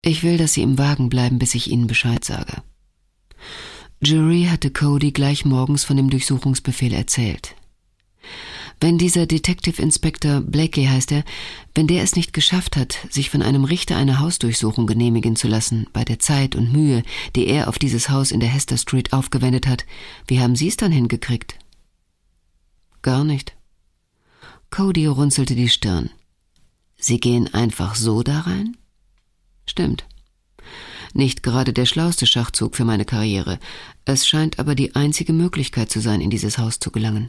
Ich will, dass Sie im Wagen bleiben, bis ich Ihnen Bescheid sage. Jury hatte Cody gleich morgens von dem Durchsuchungsbefehl erzählt. Wenn dieser Detective Inspector, Blakey heißt er, wenn der es nicht geschafft hat, sich von einem Richter eine Hausdurchsuchung genehmigen zu lassen, bei der Zeit und Mühe, die er auf dieses Haus in der Hester Street aufgewendet hat, wie haben Sie es dann hingekriegt? Gar nicht. Cody runzelte die Stirn. Sie gehen einfach so da rein? Stimmt. Nicht gerade der schlauste Schachzug für meine Karriere. Es scheint aber die einzige Möglichkeit zu sein, in dieses Haus zu gelangen.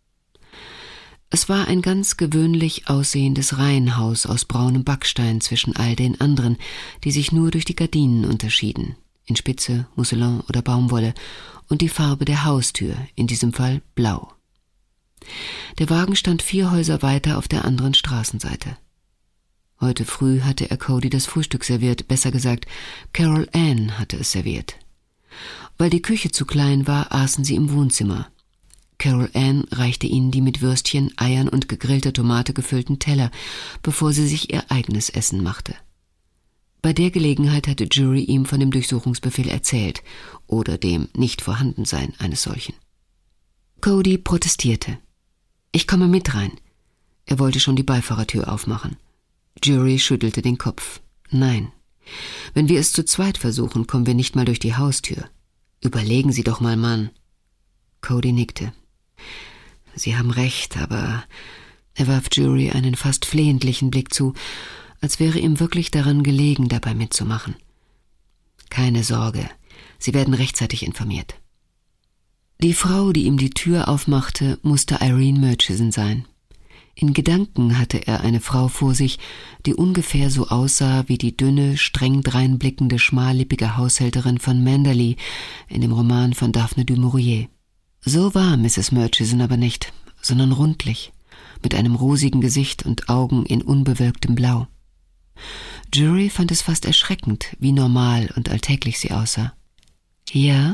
Es war ein ganz gewöhnlich aussehendes Reihenhaus aus braunem Backstein zwischen all den anderen, die sich nur durch die Gardinen unterschieden, in Spitze, Mousselin oder Baumwolle, und die Farbe der Haustür, in diesem Fall blau. Der Wagen stand 4 Häuser weiter auf der anderen Straßenseite. Heute früh hatte er Cody das Frühstück serviert, besser gesagt, Carol Ann hatte es serviert. Weil die Küche zu klein war, aßen sie im Wohnzimmer. Carol Ann reichte ihnen die mit Würstchen, Eiern und gegrillter Tomate gefüllten Teller, bevor sie sich ihr eigenes Essen machte. Bei der Gelegenheit hatte Jury ihm von dem Durchsuchungsbefehl erzählt oder dem Nichtvorhandensein eines solchen. Cody protestierte. »Ich komme mit rein.« Er wollte schon die Beifahrertür aufmachen. Jury schüttelte den Kopf. »Nein. Wenn wir es zu zweit versuchen, kommen wir nicht mal durch die Haustür. Überlegen Sie doch mal, Mann.« Cody nickte. »Sie haben recht, aber...« Er warf Jury einen fast flehentlichen Blick zu, als wäre ihm wirklich daran gelegen, dabei mitzumachen. »Keine Sorge, Sie werden rechtzeitig informiert.« Die Frau, die ihm die Tür aufmachte, musste Irene Murchison sein. In Gedanken hatte er eine Frau vor sich, die ungefähr so aussah wie die dünne, streng dreinblickende, schmallippige Haushälterin von Manderley in dem Roman von Daphne du Maurier. So war Mrs. Murchison aber nicht, sondern rundlich, mit einem rosigen Gesicht und Augen in unbewölktem Blau. Jury fand es fast erschreckend, wie normal und alltäglich sie aussah. »Ja?«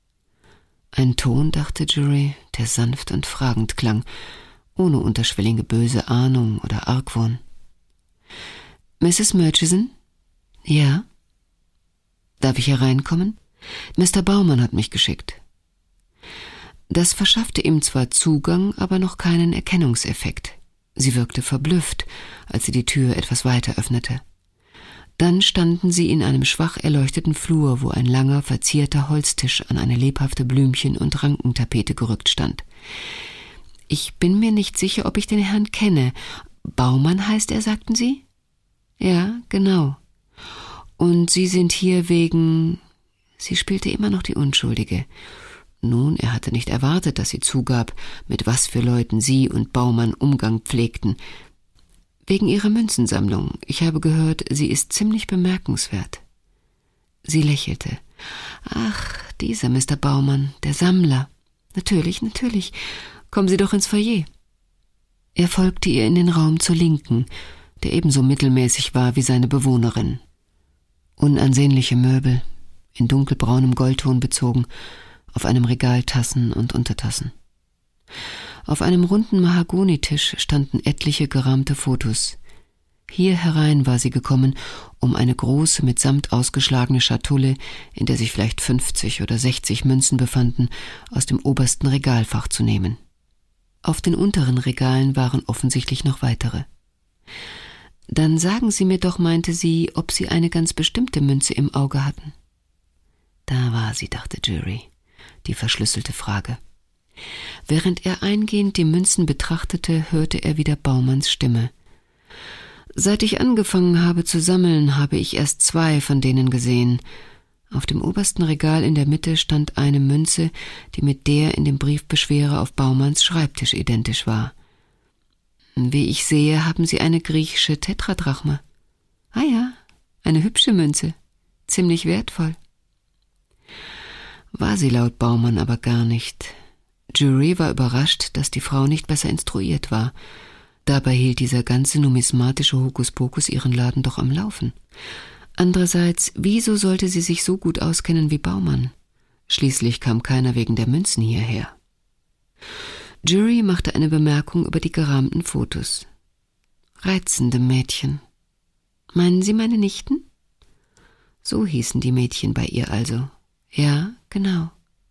Ein Ton, dachte Jury, der sanft und fragend klang, ohne unterschwellige böse Ahnung oder Argwohn. »Mrs. Murchison?« »Ja?« »Darf ich hereinkommen? Mr. Baumann hat mich geschickt.« Das verschaffte ihm zwar Zugang, aber noch keinen Erkennungseffekt. Sie wirkte verblüfft, als sie die Tür etwas weiter öffnete. Dann standen sie in einem schwach erleuchteten Flur, wo ein langer, verzierter Holztisch an eine lebhafte Blümchen- und Rankentapete gerückt stand. »Ich bin mir nicht sicher, ob ich den Herrn kenne. Baumann heißt er, sagten Sie?« »Ja, genau. Und Sie sind hier wegen...« Sie spielte immer noch die Unschuldige. Nun, er hatte nicht erwartet, dass sie zugab, mit was für Leuten sie und Baumann Umgang pflegten. »Wegen Ihrer Münzensammlung. Ich habe gehört, sie ist ziemlich bemerkenswert.« Sie lächelte. »Ach, dieser Mr. Baumann, der Sammler. Natürlich, natürlich. Kommen Sie doch ins Foyer.« Er folgte ihr in den Raum zur Linken, der ebenso mittelmäßig war wie seine Bewohnerin. Unansehnliche Möbel, in dunkelbraunem Goldton bezogen, auf einem Regal Tassen und Untertassen. Auf einem runden Mahagonitisch standen etliche gerahmte Fotos. Hier herein war sie gekommen, um eine große, mit Samt ausgeschlagene Schatulle, in der sich vielleicht 50 oder 60 Münzen befanden, aus dem obersten Regalfach zu nehmen. Auf den unteren Regalen waren offensichtlich noch weitere. »Dann sagen Sie mir doch«, meinte sie, »ob Sie eine ganz bestimmte Münze im Auge hatten.« Da war sie, dachte Jury, die verschlüsselte Frage. Während er eingehend die Münzen betrachtete, hörte er wieder Baumanns Stimme. »Seit ich angefangen habe zu sammeln, habe ich erst 2 von denen gesehen. Auf dem obersten Regal in der Mitte stand eine Münze, die mit der in dem Briefbeschwerer auf Baumanns Schreibtisch identisch war. Wie ich sehe, haben Sie eine griechische Tetradrachme. Ah ja, eine hübsche Münze, ziemlich wertvoll.« War sie laut Baumann aber gar nicht. Jury war überrascht, dass die Frau nicht besser instruiert war. Dabei hielt dieser ganze numismatische Hokuspokus ihren Laden doch am Laufen. Andererseits, wieso sollte sie sich so gut auskennen wie Baumann? Schließlich kam keiner wegen der Münzen hierher. Jury machte eine Bemerkung über die gerahmten Fotos. »Reizende Mädchen. Meinen Sie meine Nichten?« So hießen die Mädchen bei ihr also. Ja, genau.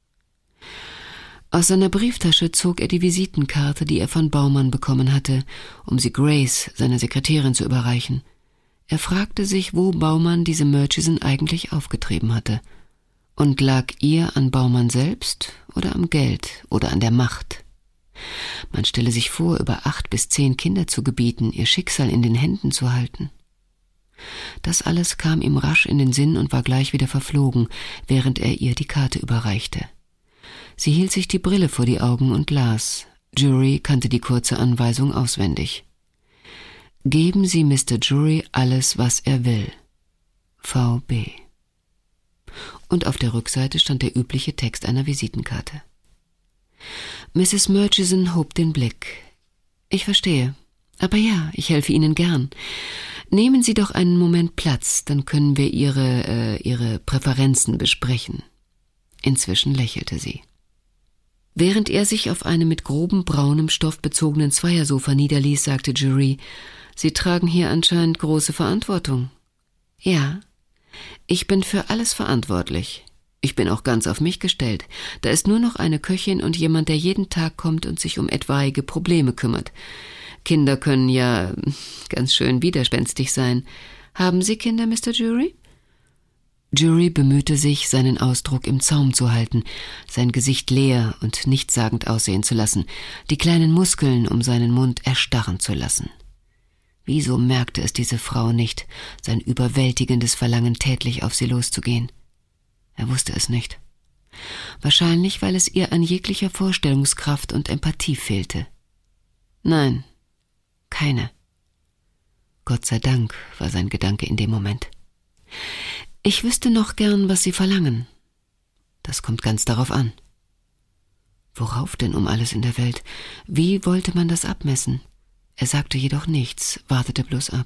Aus seiner Brieftasche zog er die Visitenkarte, die er von Baumann bekommen hatte, um sie Grace, seiner Sekretärin, zu überreichen. Er fragte sich, wo Baumann diese Murchison eigentlich aufgetrieben hatte. Und lag ihr an Baumann selbst oder am Geld oder an der Macht? Man stelle sich vor, über 8 bis 10 Kinder zu gebieten, ihr Schicksal in den Händen zu halten. Das alles kam ihm rasch in den Sinn und war gleich wieder verflogen, während er ihr die Karte überreichte. Sie hielt sich die Brille vor die Augen und las. Jury kannte die kurze Anweisung auswendig. Geben Sie Mr. Jury alles, was er will. V.B. Und auf der Rückseite stand der übliche Text einer Visitenkarte. Mrs. Murchison hob den Blick. Ich verstehe. Aber ja, ich helfe Ihnen gern. Nehmen Sie doch einen Moment Platz, dann können wir Ihre Präferenzen besprechen. Inzwischen lächelte sie. Während er sich auf einem mit grobem braunem Stoff bezogenen Zweiersofa niederließ, sagte Jury, Sie tragen hier anscheinend große Verantwortung. Ja, ich bin für alles verantwortlich. Ich bin auch ganz auf mich gestellt. Da ist nur noch eine Köchin und jemand, der jeden Tag kommt und sich um etwaige Probleme kümmert. Kinder können ja ganz schön widerspenstig sein. Haben Sie Kinder, Mr. Jury? Jury bemühte sich, seinen Ausdruck im Zaum zu halten, sein Gesicht leer und nichtssagend aussehen zu lassen, die kleinen Muskeln um seinen Mund erstarren zu lassen. Wieso merkte es diese Frau nicht, sein überwältigendes Verlangen, tätlich auf sie loszugehen? Er wusste es nicht. Wahrscheinlich, weil es ihr an jeglicher Vorstellungskraft und Empathie fehlte. Nein, keine. Gott sei Dank, war sein Gedanke in dem Moment. Ich wüsste noch gern, was Sie verlangen. Das kommt ganz darauf an. Worauf denn um alles in der Welt? Wie wollte man das abmessen? Er sagte jedoch nichts, wartete bloß ab.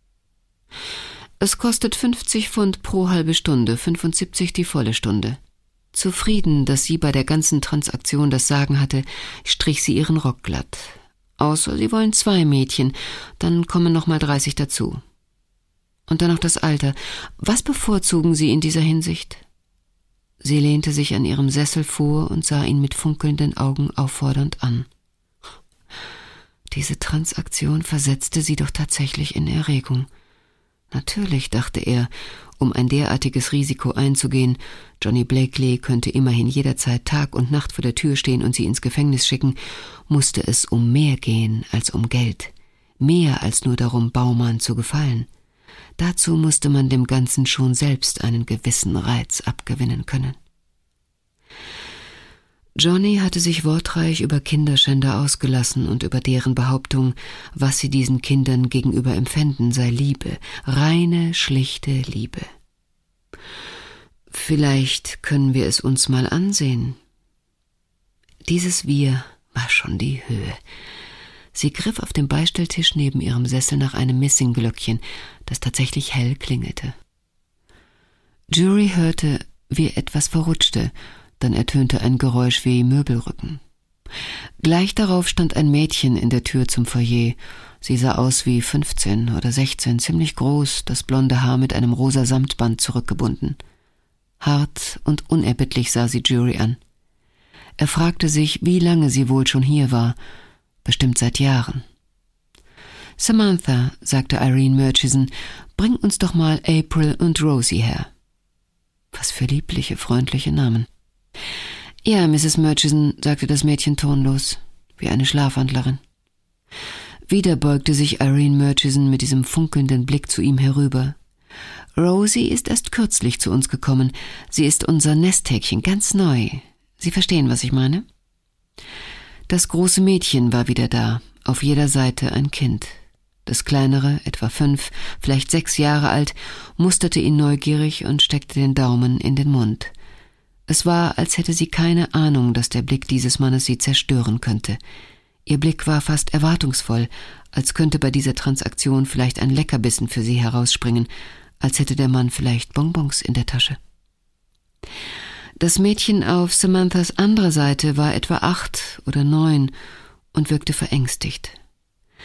Es kostet 50 Pfund pro halbe Stunde, 75 die volle Stunde. Zufrieden, dass sie bei der ganzen Transaktion das Sagen hatte, strich sie ihren Rock glatt. Außer Sie wollen 2 Mädchen, dann kommen noch mal 30 dazu. Und dann noch das Alter. Was bevorzugen Sie in dieser Hinsicht? Sie lehnte sich an ihrem Sessel vor und sah ihn mit funkelnden Augen auffordernd an. Diese Transaktion versetzte sie doch tatsächlich in Erregung. Natürlich, dachte er, um ein derartiges Risiko einzugehen, Johnny Blakely könnte immerhin jederzeit Tag und Nacht vor der Tür stehen und sie ins Gefängnis schicken, musste es um mehr gehen als um Geld, mehr als nur darum, Baumann zu gefallen. Dazu musste man dem Ganzen schon selbst einen gewissen Reiz abgewinnen können. Johnny hatte sich wortreich über Kinderschänder ausgelassen und über deren Behauptung, was sie diesen Kindern gegenüber empfänden, sei Liebe, reine, schlichte Liebe. Vielleicht können wir es uns mal ansehen. Dieses Wir war schon die Höhe. Sie griff auf dem Beistelltisch neben ihrem Sessel nach einem Messingglöckchen, das tatsächlich hell klingelte. Jury hörte, wie etwas verrutschte, dann ertönte ein Geräusch wie Möbelrücken. Gleich darauf stand ein Mädchen in der Tür zum Foyer. Sie sah aus wie 15 oder 16, ziemlich groß, das blonde Haar mit einem rosa Samtband zurückgebunden. Hart und unerbittlich sah sie Jury an. Er fragte sich, wie lange sie wohl schon hier war, bestimmt seit Jahren. »Samantha«, sagte Irene Murchison, »bring uns doch mal April und Rosie her.« Was für liebliche, freundliche Namen. »Ja, Mrs. Murchison«, sagte das Mädchen tonlos, wie eine Schlafwandlerin. Wieder beugte sich Irene Murchison mit diesem funkelnden Blick zu ihm herüber. »Rosie ist erst kürzlich zu uns gekommen. Sie ist unser Nesthäkchen, ganz neu. Sie verstehen, was ich meine?« Das große Mädchen war wieder da, auf jeder Seite ein Kind. Das kleinere, etwa 5, vielleicht 6 Jahre alt, musterte ihn neugierig und steckte den Daumen in den Mund. Es war, als hätte sie keine Ahnung, dass der Blick dieses Mannes sie zerstören könnte. Ihr Blick war fast erwartungsvoll, als könnte bei dieser Transaktion vielleicht ein Leckerbissen für sie herausspringen, als hätte der Mann vielleicht Bonbons in der Tasche. Das Mädchen auf Samanthas anderer Seite war etwa 8 oder 9 und wirkte verängstigt.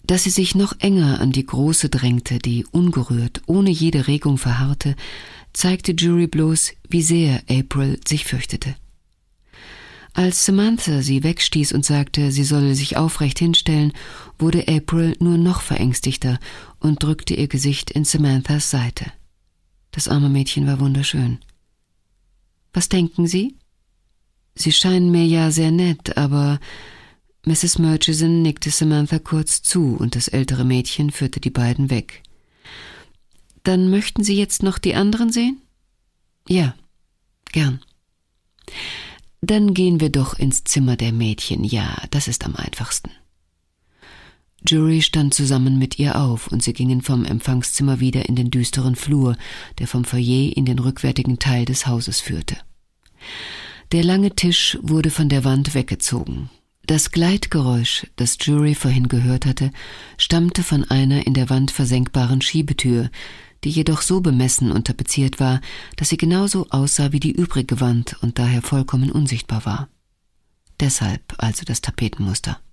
Dass sie sich noch enger an die Große drängte, die ungerührt, ohne jede Regung verharrte, zeigte Jury bloß, wie sehr April sich fürchtete. Als Samantha sie wegstieß und sagte, sie solle sich aufrecht hinstellen, wurde April nur noch verängstigter und drückte ihr Gesicht in Samanthas Seite. Das arme Mädchen war wunderschön. »Was denken Sie?« »Sie scheinen mir ja sehr nett, aber...« Mrs. Murchison nickte Samantha kurz zu und das ältere Mädchen führte die beiden weg. »Dann möchten Sie jetzt noch die anderen sehen?« »Ja, gern.« »Dann gehen wir doch ins Zimmer der Mädchen, ja, das ist am einfachsten.« Jury stand zusammen mit ihr auf und sie gingen vom Empfangszimmer wieder in den düsteren Flur, der vom Foyer in den rückwärtigen Teil des Hauses führte. Der lange Tisch wurde von der Wand weggezogen. Das Gleitgeräusch, das Jury vorhin gehört hatte, stammte von einer in der Wand versenkbaren Schiebetür, die jedoch so bemessen und tapeziert war, dass sie genauso aussah wie die übrige Wand und daher vollkommen unsichtbar war. Deshalb also das Tapetenmuster.